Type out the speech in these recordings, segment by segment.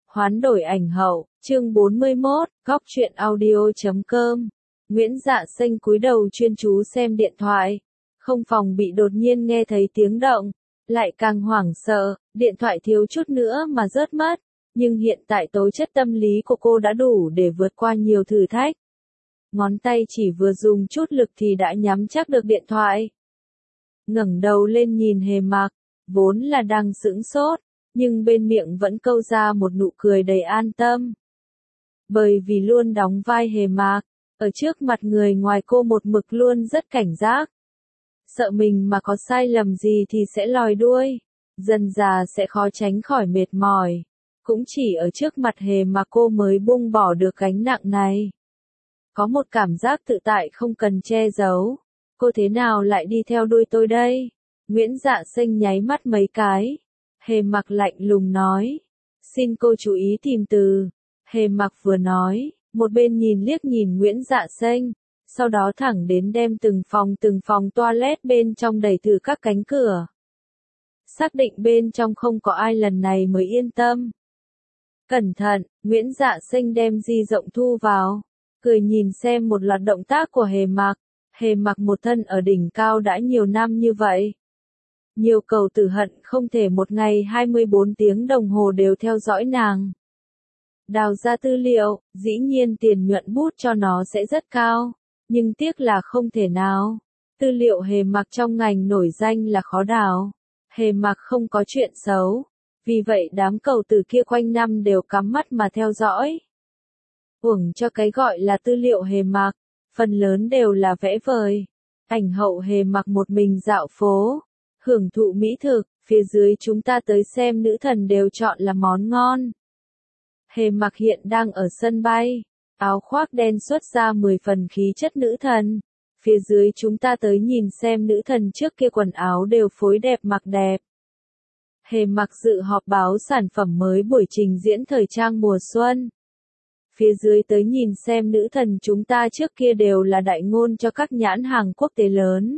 Hoán đổi ảnh hậu, chương 41, góc truyện audio.com. Nguyễn Dạ Xanh cúi đầu chuyên chú xem điện thoại. Không phòng bị đột nhiên nghe thấy tiếng động, lại càng hoảng sợ, điện thoại thiếu chút nữa mà rớt mất. Nhưng hiện tại tố chất tâm lý của cô đã đủ để vượt qua nhiều thử thách. Ngón tay chỉ vừa dùng chút lực thì đã nhắm chắc được điện thoại. Ngẩng đầu lên nhìn Hề Mạc, vốn là đang sững sốt, nhưng bên miệng vẫn câu ra một nụ cười đầy an tâm. Bởi vì luôn đóng vai Hề Mạc, ở trước mặt người ngoài cô một mực luôn rất cảnh giác. Sợ mình mà có sai lầm gì thì sẽ lòi đuôi, dần dà sẽ khó tránh khỏi mệt mỏi. Cũng chỉ ở trước mặt Hề Mạc cô mới buông bỏ được gánh nặng này. Có một cảm giác tự tại không cần che giấu. Cô thế nào lại đi theo đuôi tôi đây? Nguyễn Dạ Xanh nháy mắt mấy cái. Hề Mạc lạnh lùng nói. Xin cô chú ý tìm từ. Hề Mạc vừa nói, một bên liếc nhìn Nguyễn Dạ Xanh, sau đó thẳng đến đem từng phòng toilet bên trong đẩy thử các cánh cửa. Xác định bên trong không có ai lần này mới yên tâm. Cẩn thận, Nguyễn Dạ Xanh đem di rộng thu vào, cười nhìn xem một loạt động tác của Hề Mạc. Hề Mạc một thân ở đỉnh cao đã nhiều năm như vậy. Nhiều cầu tử hận không thể một ngày 24 tiếng đồng hồ đều theo dõi nàng. Đào ra tư liệu, dĩ nhiên tiền nhuận bút cho nó sẽ rất cao, nhưng tiếc là không thể nào. Tư liệu Hề Mạc trong ngành nổi danh là khó đào. Hề Mạc không có chuyện xấu, vì vậy đám cầu tử kia quanh năm đều cắm mắt mà theo dõi. Uổng cho cái gọi là tư liệu Hề Mạc, phần lớn đều là vẽ vời. Ảnh hậu Hề Mạc một mình dạo phố, hưởng thụ mỹ thực, phía dưới chúng ta tới xem nữ thần đều chọn là món ngon. Hề Mạc hiện đang ở sân bay, áo khoác đen xuất ra 10 phần khí chất nữ thần. Phía dưới chúng ta tới nhìn xem nữ thần trước kia quần áo đều phối đẹp mặc đẹp. Hề Mạc dự họp báo sản phẩm mới buổi trình diễn thời trang mùa xuân. Phía dưới tới nhìn xem nữ thần chúng ta trước kia đều là đại ngôn cho các nhãn hàng quốc tế lớn.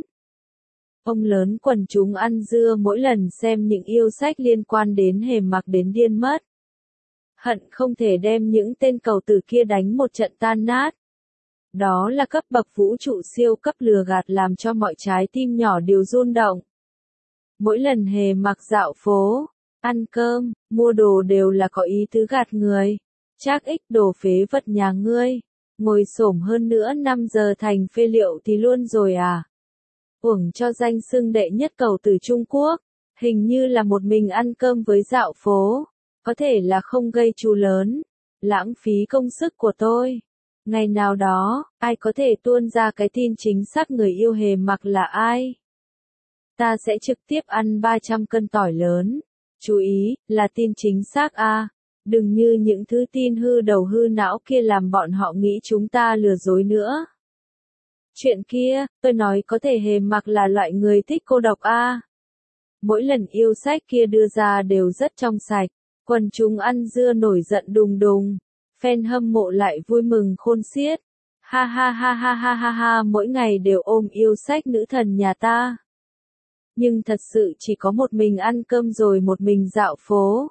Ông lớn quần chúng ăn dưa mỗi lần xem những yêu sách liên quan đến Hề Mạc đến điên mất. Hận không thể đem những tên cầu tử kia đánh một trận tan nát. Đó là cấp bậc vũ trụ siêu cấp lừa gạt làm cho mọi trái tim nhỏ đều run động. Mỗi lần Hề Mạc dạo phố, ăn cơm, mua đồ đều là có ý tứ gạt người. Trác ích đồ phế vật nhà ngươi, ngồi xổm hơn nữa 5 giờ thành phê liệu thì luôn rồi à. Uổng cho danh xưng đệ nhất cầu tử Trung Quốc, hình như là một mình ăn cơm với dạo phố, có thể là không gây chú lớn, lãng phí công sức của tôi. Ngày nào đó, ai có thể tuôn ra cái tin chính xác người yêu Hề Mạc là ai? Ta sẽ trực tiếp ăn 300 cân tỏi lớn. Chú ý, là tin chính xác a. Đừng như những thứ tin hư đầu hư não kia làm bọn họ nghĩ chúng ta lừa dối nữa. Chuyện kia, tôi nói có thể Hề Mạc là loại người thích cô độc a. Mỗi lần yêu sách kia đưa ra đều rất trong sạch, quần chúng ăn dưa nổi giận đùng đùng, fan hâm mộ lại vui mừng khôn xiết. Ha ha ha ha ha ha ha, mỗi ngày đều ôm yêu sách nữ thần nhà ta. Nhưng thật sự chỉ có một mình ăn cơm rồi một mình dạo phố.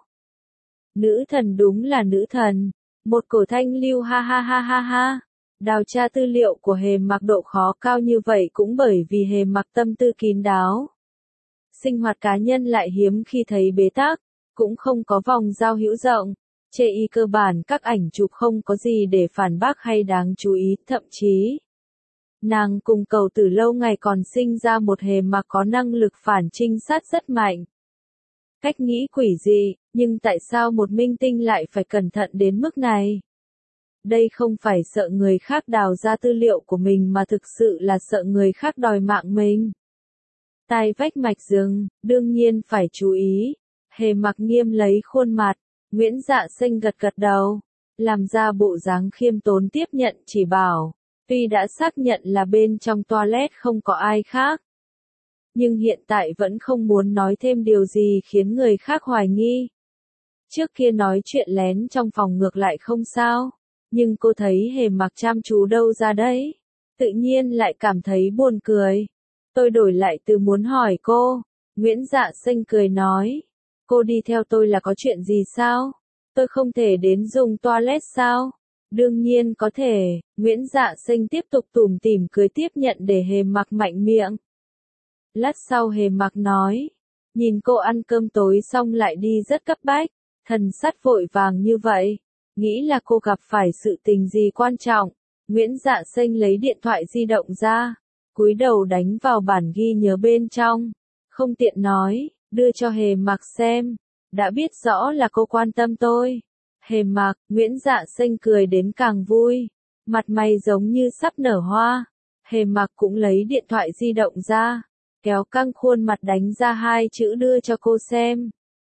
Nữ thần đúng là nữ thần, một cổ thanh lưu ha ha ha ha ha. Đào tra tư liệu của Hề Mạc độ khó cao như vậy cũng bởi vì Hề Mạc tâm tư kín đáo. Sinh hoạt cá nhân lại hiếm khi thấy bế tắc, cũng không có vòng giao hữu rộng. Chê y cơ bản các ảnh chụp không có gì để phản bác hay đáng chú ý, thậm chí. Nàng cùng cầu tử lâu ngày còn sinh ra một Hề Mạc có năng lực phản trinh sát rất mạnh. Cách nghĩ quỷ dị, nhưng tại sao một minh tinh lại phải cẩn thận đến mức này? Đây không phải sợ người khác đào ra tư liệu của mình mà thực sự là sợ người khác đòi mạng mình. Tai vách mạch rừng, đương nhiên phải chú ý. Hề Mạc nghiêm lấy khuôn mặt, Nguyễn Dạ Xanh gật gật đầu, làm ra bộ dáng khiêm tốn tiếp nhận chỉ bảo. Tuy đã xác nhận là bên trong toilet không có ai khác, nhưng hiện tại vẫn không muốn nói thêm điều gì khiến người khác hoài nghi. Trước kia nói chuyện lén trong phòng ngược lại không sao, nhưng cô thấy Hề Mạc chăm chú đâu ra đấy, tự nhiên lại cảm thấy buồn cười. Tôi đổi lại từ muốn hỏi cô. Nguyễn Dạ Xanh cười nói, cô đi theo tôi là có chuyện gì sao? Tôi không thể đến dùng toilet sao? Đương nhiên có thể, Nguyễn Dạ Sinh tiếp tục tủm tỉm cười tiếp nhận để Hề Mặc mạnh miệng. Lát sau Hề Mặc nói, nhìn cô ăn cơm tối xong lại đi rất cấp bách, thần sắc vội vàng như vậy, nghĩ là cô gặp phải sự tình gì quan trọng. Nguyễn Dạ Sinh lấy điện thoại di động ra, cúi đầu đánh vào bản ghi nhớ bên trong, không tiện nói, đưa cho Hề Mặc xem, đã biết rõ là cô quan tâm tôi. Hề Mặc, Nguyễn Dạ Sinh cười đến càng vui, mặt mày giống như sắp nở hoa. Hề Mặc cũng lấy điện thoại di động ra, kéo căng khuôn mặt đánh ra hai chữ đưa cho cô xem.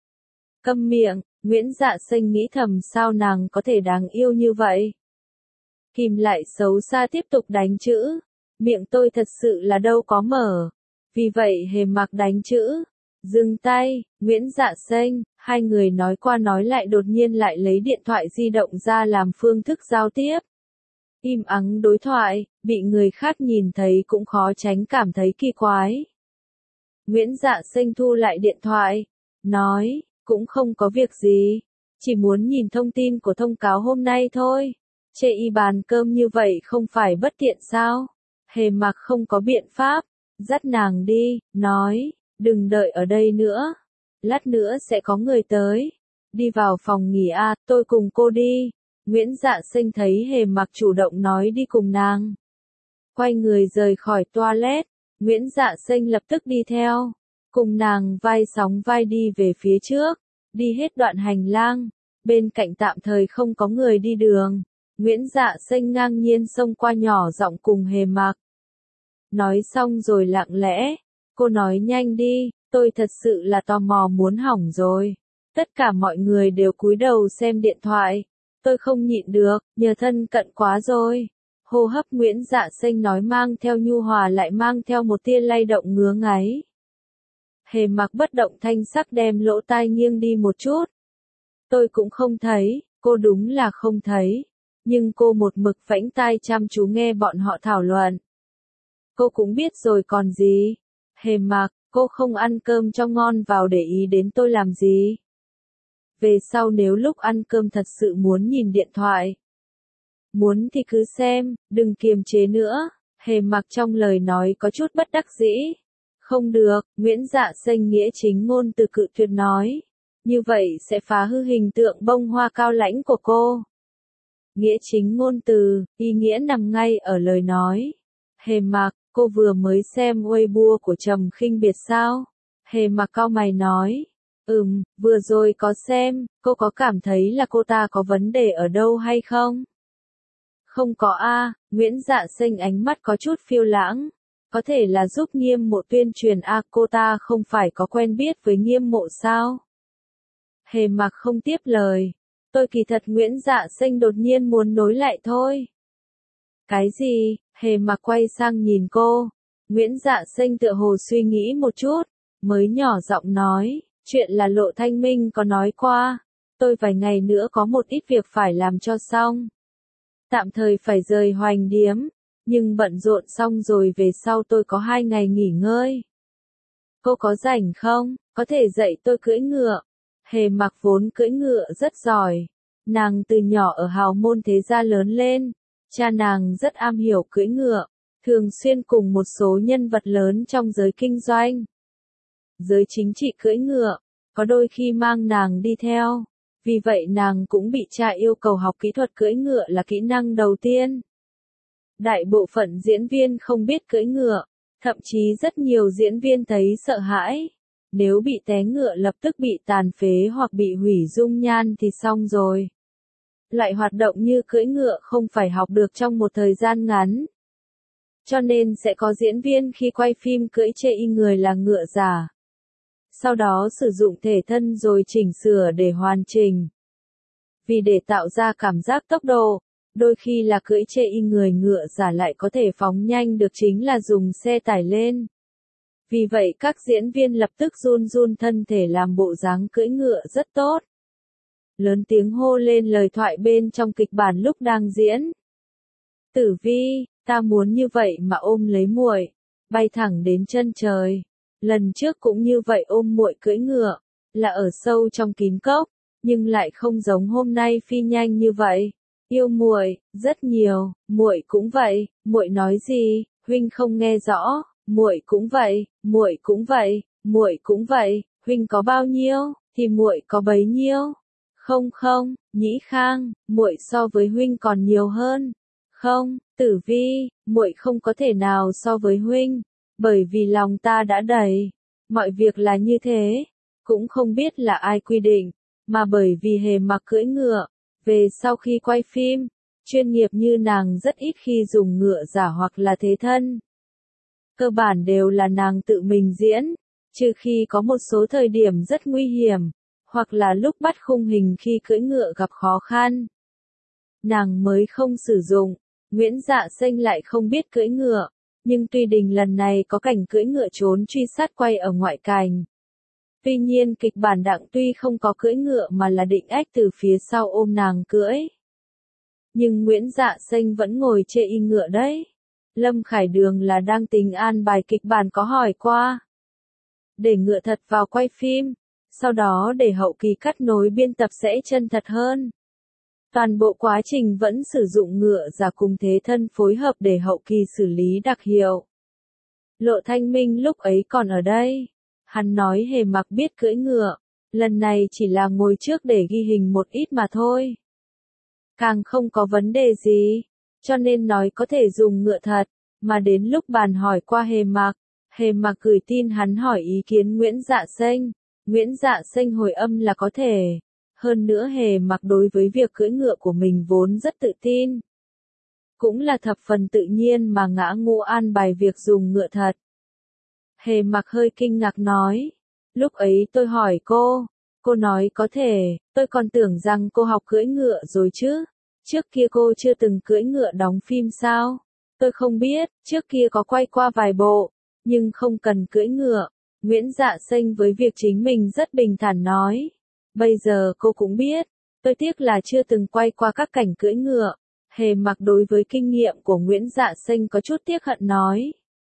Câm miệng, Nguyễn Dạ Sinh nghĩ thầm sao nàng có thể đáng yêu như vậy. Kìm lại xấu xa tiếp tục đánh chữ, miệng tôi thật sự là đâu có mở. Vì vậy Hề Mặc đánh chữ. Dừng tay, Nguyễn Dạ Sinh, hai người nói qua nói lại đột nhiên lại lấy điện thoại di động ra làm phương thức giao tiếp. Im ắng đối thoại, bị người khác nhìn thấy cũng khó tránh cảm thấy kỳ quái. Nguyễn Dạ Sinh thu lại điện thoại, nói, cũng không có việc gì, chỉ muốn nhìn thông tin của thông cáo hôm nay thôi. Chê y bàn cơm như vậy không phải bất tiện sao? Hề Mặc không có biện pháp, dắt nàng đi, nói, đừng đợi ở đây nữa, lát nữa sẽ có người tới. Đi vào phòng nghỉ a, tôi cùng cô đi. Nguyễn Dạ Sinh thấy Hề Mặc chủ động nói đi cùng nàng, quay người rời khỏi toilet. Nguyễn Dạ Sinh lập tức đi theo, cùng nàng vai sóng vai đi về phía trước, đi hết đoạn hành lang, bên cạnh tạm thời không có người đi đường. Nguyễn Dạ Sinh ngang nhiên xông qua nhỏ giọng cùng Hề Mặc. Nói xong rồi lặng lẽ, cô nói nhanh đi, tôi thật sự là tò mò muốn hỏng rồi. Tất cả mọi người đều cúi đầu xem điện thoại, tôi không nhịn được, nhờ thân cận quá rồi. Hô hấp Nguyễn Dạ Sinh nói mang theo nhu hòa lại mang theo một tia lay động ngứa ngáy. Hề Mặc bất động thanh sắc đem lỗ tai nghiêng đi một chút. Tôi cũng không thấy, cô đúng là không thấy. Nhưng cô một mực phãnh tai chăm chú nghe bọn họ thảo luận. Cô cũng biết rồi còn gì. Hề Mặc, cô không ăn cơm cho ngon vào để ý đến tôi làm gì. Về sau nếu lúc ăn cơm thật sự muốn nhìn điện thoại, muốn thì cứ xem, đừng kiềm chế nữa. Hề Mặc trong lời nói có chút bất đắc dĩ. Không được, Nguyễn Dạ Sinh nghĩa chính ngôn từ cự tuyệt nói. Như vậy sẽ phá hư hình tượng bông hoa cao lãnh của cô. Nghĩa chính ngôn từ, ý nghĩa nằm ngay ở lời nói. Hề Mặc, cô vừa mới xem Weibo của Trầm Khinh Biệt sao? Hề Mặc cau mày nói. Vừa rồi có xem, cô có cảm thấy là cô ta có vấn đề ở đâu hay không? Không có a. Nguyễn Dạ Sinh ánh mắt có chút phiêu lãng. Có thể là giúp Nghiêm Mộ tuyên truyền a, cô ta không phải có quen biết với Nghiêm Mộ sao? Hề Mặc không tiếp lời. Tôi kỳ thật Nguyễn Dạ Sinh đột nhiên muốn nối lại thôi. Cái gì? Hề Mặc quay sang nhìn cô. Nguyễn Dạ Sinh tựa hồ suy nghĩ một chút, mới nhỏ giọng nói, chuyện là Lộ Thanh Minh có nói qua. Tôi vài ngày nữa có một ít việc phải làm cho xong. Tạm thời phải rời Hoành Điếm, nhưng bận rộn xong rồi về sau tôi có 2 ngày nghỉ ngơi. Cô có rảnh không? Có thể dạy tôi cưỡi ngựa. Hề Mặc vốn cưỡi ngựa rất giỏi. Nàng từ nhỏ ở hào môn thế gia lớn lên. Cha nàng rất am hiểu cưỡi ngựa, thường xuyên cùng một số nhân vật lớn trong giới kinh doanh, giới chính trị cưỡi ngựa, có đôi khi mang nàng đi theo. Vì vậy nàng cũng bị cha yêu cầu học kỹ thuật cưỡi ngựa là kỹ năng đầu tiên. Đại bộ phận diễn viên không biết cưỡi ngựa, thậm chí rất nhiều diễn viên thấy sợ hãi. Nếu bị té ngựa lập tức bị tàn phế hoặc bị hủy dung nhan thì xong rồi. Loại hoạt động như cưỡi ngựa không phải học được trong một thời gian ngắn. Cho nên sẽ có diễn viên khi quay phim cưỡi chê y người là ngựa giả. Sau đó sử dụng thể thân rồi chỉnh sửa để hoàn chỉnh. Vì để tạo ra cảm giác tốc độ, đôi khi là cưỡi chê y người ngựa giả lại có thể phóng nhanh được chính là dùng xe tải lên. Vì vậy các diễn viên lập tức run run thân thể làm bộ dáng cưỡi ngựa rất tốt. Lớn tiếng hô lên lời thoại bên trong kịch bản lúc đang diễn. Tử Vi, ta muốn như vậy mà ôm lấy muội, bay thẳng đến chân trời. Lần trước cũng như vậy ôm muội cưỡi ngựa, là ở sâu trong kín cốc, nhưng lại không giống hôm nay phi nhanh như vậy. Yêu muội, rất nhiều, muội cũng vậy, muội nói gì, huynh không nghe rõ, muội cũng vậy, muội cũng vậy, muội cũng vậy, huynh có bao nhiêu thì muội có bấy nhiêu. Không không, Nhĩ Khang, muội so với huynh còn nhiều hơn. Không, Tử Vi, muội không có thể nào so với huynh, bởi vì lòng ta đã đầy. Mọi việc là như thế, cũng không biết là ai quy định, mà bởi vì Hề Mặc cưỡi ngựa, về sau khi quay phim, chuyên nghiệp như nàng rất ít khi dùng ngựa giả hoặc là thế thân. Cơ bản đều là nàng tự mình diễn, trừ khi có một số thời điểm rất nguy hiểm, hoặc là lúc bắt khung hình khi cưỡi ngựa gặp khó khăn. Nàng mới không sử dụng. Nguyễn Dạ Xanh lại không biết cưỡi ngựa, nhưng Tuy Đình lần này có cảnh cưỡi ngựa trốn truy sát quay ở ngoại cảnh. Tuy nhiên kịch bản Đặng Tuy không có cưỡi ngựa mà là Định Ách từ phía sau ôm nàng cưỡi. Nhưng Nguyễn Dạ Xanh vẫn ngồi chê y ngựa đấy. Lâm Khải Đường là đang tính an bài kịch bản có hỏi qua. Để ngựa thật vào quay phim, sau đó để hậu kỳ cắt nối biên tập sẽ chân thật hơn. Toàn bộ quá trình vẫn sử dụng ngựa giả cùng thế thân phối hợp để hậu kỳ xử lý đặc hiệu. Lộ Thanh Minh lúc ấy còn ở đây. Hắn nói Hề Mặc biết cưỡi ngựa, lần này chỉ là ngồi trước để ghi hình một ít mà thôi. Càng không có vấn đề gì, cho nên nói có thể dùng ngựa thật, mà đến lúc bàn hỏi qua Hề Mặc gửi tin hắn hỏi ý kiến Nguyễn Dạ Xanh. Nguyễn Dạ Xanh hồi âm là có thể. Hơn nữa Hề Mặc đối với việc cưỡi ngựa của mình vốn rất tự tin. Cũng là thập phần tự nhiên mà ngã ngũ an bài việc dùng ngựa thật. Hề Mặc hơi kinh ngạc nói. Lúc ấy tôi hỏi cô nói có thể, tôi còn tưởng rằng cô học cưỡi ngựa rồi chứ. Trước kia cô chưa từng cưỡi ngựa đóng phim sao? Tôi không biết, trước kia có quay qua vài bộ, nhưng không cần cưỡi ngựa. Nguyễn Dạ Xanh với việc chính mình rất bình thản nói. Bây giờ cô cũng biết, tôi tiếc là chưa từng quay qua các cảnh cưỡi ngựa. Hề Mặc đối với kinh nghiệm của Nguyễn Dạ Xanh có chút tiếc hận nói.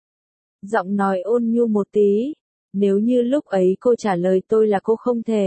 Giọng nói ôn nhu một tí, nếu như lúc ấy cô trả lời tôi là cô không thể.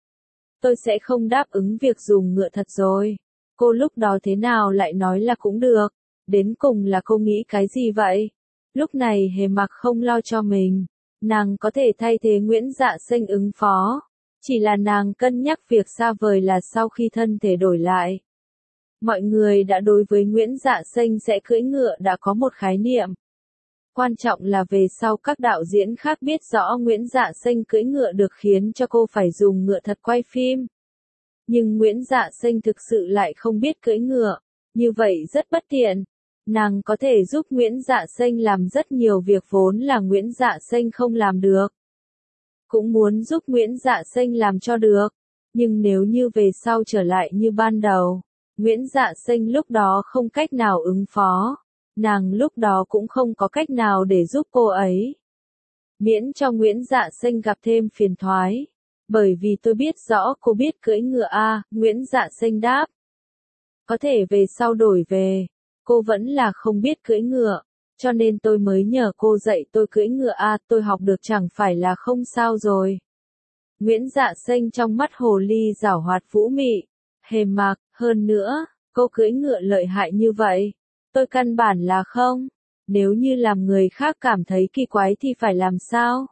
Tôi sẽ không đáp ứng việc dùng ngựa thật rồi. Cô lúc đó thế nào lại nói là cũng được, đến cùng là cô nghĩ cái gì vậy? Lúc này Hề Mặc không lo cho mình, nàng có thể thay thế Nguyễn Dạ Xanh ứng phó. Chỉ là nàng cân nhắc việc xa vời là sau khi thân thể đổi lại. Mọi người đã đối với Nguyễn Dạ Xanh sẽ cưỡi ngựa đã có một khái niệm. Quan trọng là về sau các đạo diễn khác biết rõ Nguyễn Dạ Xanh cưỡi ngựa được khiến cho cô phải dùng ngựa thật quay phim. Nhưng Nguyễn Dạ Xanh thực sự lại không biết cưỡi ngựa, như vậy rất bất tiện. Nàng có thể giúp Nguyễn Dạ Xanh làm rất nhiều việc vốn là Nguyễn Dạ Xanh không làm được. Cũng muốn giúp Nguyễn Dạ Xanh làm cho được, nhưng nếu như về sau trở lại như ban đầu, Nguyễn Dạ Xanh lúc đó không cách nào ứng phó, nàng lúc đó cũng không có cách nào để giúp cô ấy. Miễn cho Nguyễn Dạ Xanh gặp thêm phiền toái, bởi vì tôi biết rõ cô biết cưỡi ngựa à, Nguyễn Dạ Xanh đáp. Có thể về sau đổi về, cô vẫn là không biết cưỡi ngựa. Cho nên tôi mới nhờ cô dạy tôi cưỡi ngựa à, tôi học được chẳng phải là không sao rồi. Nguyễn Dạ Xanh trong mắt hồ ly giảo hoạt vũ mị. Hề Mặc, hơn nữa, cô cưỡi ngựa lợi hại như vậy. Tôi căn bản là không. Nếu như làm người khác cảm thấy kỳ quái thì phải làm sao?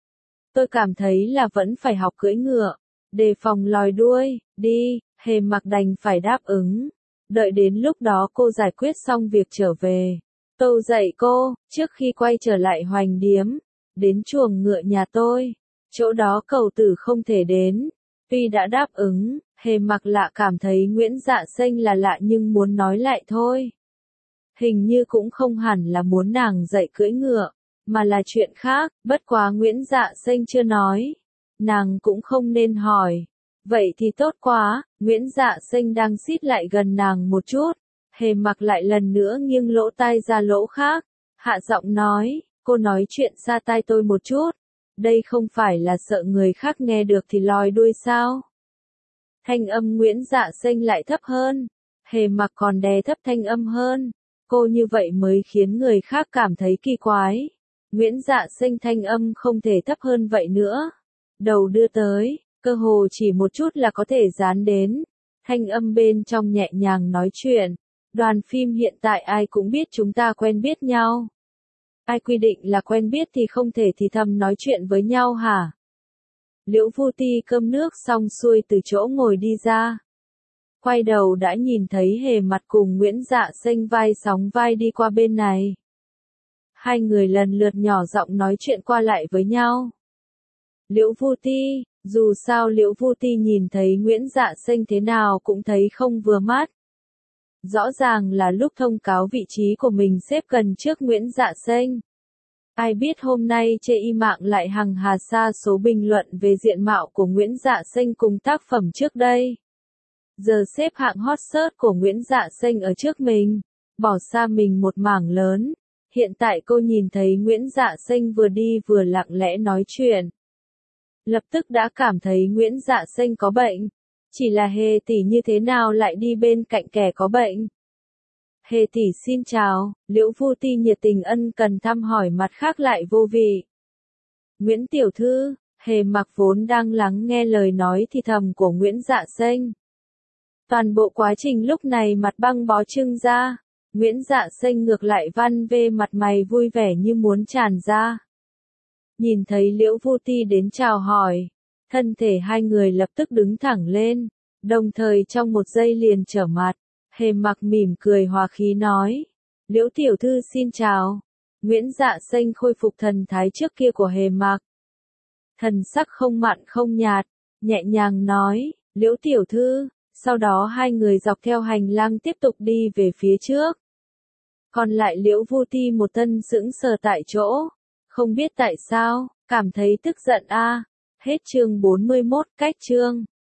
Tôi cảm thấy là vẫn phải học cưỡi ngựa. Đề phòng lòi đuôi, đi, Hề Mặc đành phải đáp ứng. Đợi đến lúc đó cô giải quyết xong việc trở về. Tôi dạy cô, trước khi quay trở lại Hoành Điếm, đến chuồng ngựa nhà tôi. Chỗ đó Cầu Tử không thể đến. Tuy đã đáp ứng, Hề Mặc lạ cảm thấy Nguyễn Dạ Xanh là lạ nhưng muốn nói lại thôi. Hình như cũng không hẳn là muốn nàng dạy cưỡi ngựa, mà là chuyện khác, bất quá Nguyễn Dạ Xanh chưa nói. Nàng cũng không nên hỏi. Vậy thì tốt quá, Nguyễn Dạ Xanh đang xít lại gần nàng một chút. Hề Mặc lại lần nữa nghiêng lỗ tai ra lỗ khác, hạ giọng nói, cô nói chuyện xa tai tôi một chút. Đây không phải là sợ người khác nghe được thì lòi đuôi sao? Thanh âm Nguyễn Dạ Xanh lại thấp hơn. Hề Mặc còn đè thấp thanh âm hơn. Cô như vậy mới khiến người khác cảm thấy kỳ quái. Nguyễn Dạ Xanh thanh âm không thể thấp hơn vậy nữa. Đầu đưa tới, cơ hồ chỉ một chút là có thể dán đến. Thanh âm bên trong nhẹ nhàng nói chuyện. Đoàn phim hiện tại ai cũng biết chúng ta quen biết nhau. Ai quy định là quen biết thì không thể thì thầm nói chuyện với nhau hả? Liễu Vu Ti cơm nước xong xuôi từ chỗ ngồi đi ra. Quay đầu đã nhìn thấy Hề Mặt cùng Nguyễn Dạ Xanh vai sóng vai đi qua bên này. Hai người lần lượt nhỏ giọng nói chuyện qua lại với nhau. Liễu Vu Ti, dù sao Liễu Vu Ti nhìn thấy Nguyễn Dạ Xanh thế nào cũng thấy không vừa mắt. Rõ ràng là lúc thông cáo vị trí của mình xếp gần trước Nguyễn Dạ Xanh. Ai biết hôm nay chê y mạng lại hằng hà sa số bình luận về diện mạo của Nguyễn Dạ Xanh cùng tác phẩm trước đây. Giờ xếp hạng hot search của Nguyễn Dạ Xanh ở trước mình, bỏ xa mình một mảng lớn. Hiện tại cô nhìn thấy Nguyễn Dạ Xanh vừa đi vừa lặng lẽ nói chuyện. Lập tức đã cảm thấy Nguyễn Dạ Xanh có bệnh. Chỉ là Hề tỷ như thế nào lại đi bên cạnh kẻ có bệnh. Hề tỷ xin chào, Liễu Vu Ti nhiệt tình ân cần thăm hỏi mặt khác lại vô vị. Nguyễn tiểu thư, Hề Mặc vốn đang lắng nghe lời nói thì thầm của Nguyễn Dạ Xanh. Toàn bộ quá trình lúc này mặt băng bó trưng ra, Nguyễn Dạ Xanh ngược lại văn vê mặt mày vui vẻ như muốn tràn ra. Nhìn thấy Liễu Vu Ti đến chào hỏi, thân thể hai người lập tức đứng thẳng lên, đồng thời trong một giây liền trở mặt. Hề Mặc mỉm cười hòa khí nói, Liễu tiểu thư xin chào. Nguyễn Dạ Xanh khôi phục thần thái trước kia của Hề Mặc. Thần sắc không mặn không nhạt, nhẹ nhàng nói, Liễu tiểu thư, sau đó hai người dọc theo hành lang tiếp tục đi về phía trước. Còn lại Liễu Vu Ti một thân sững sờ tại chỗ, không biết tại sao, cảm thấy tức giận a. Hết chương 41, cách chương.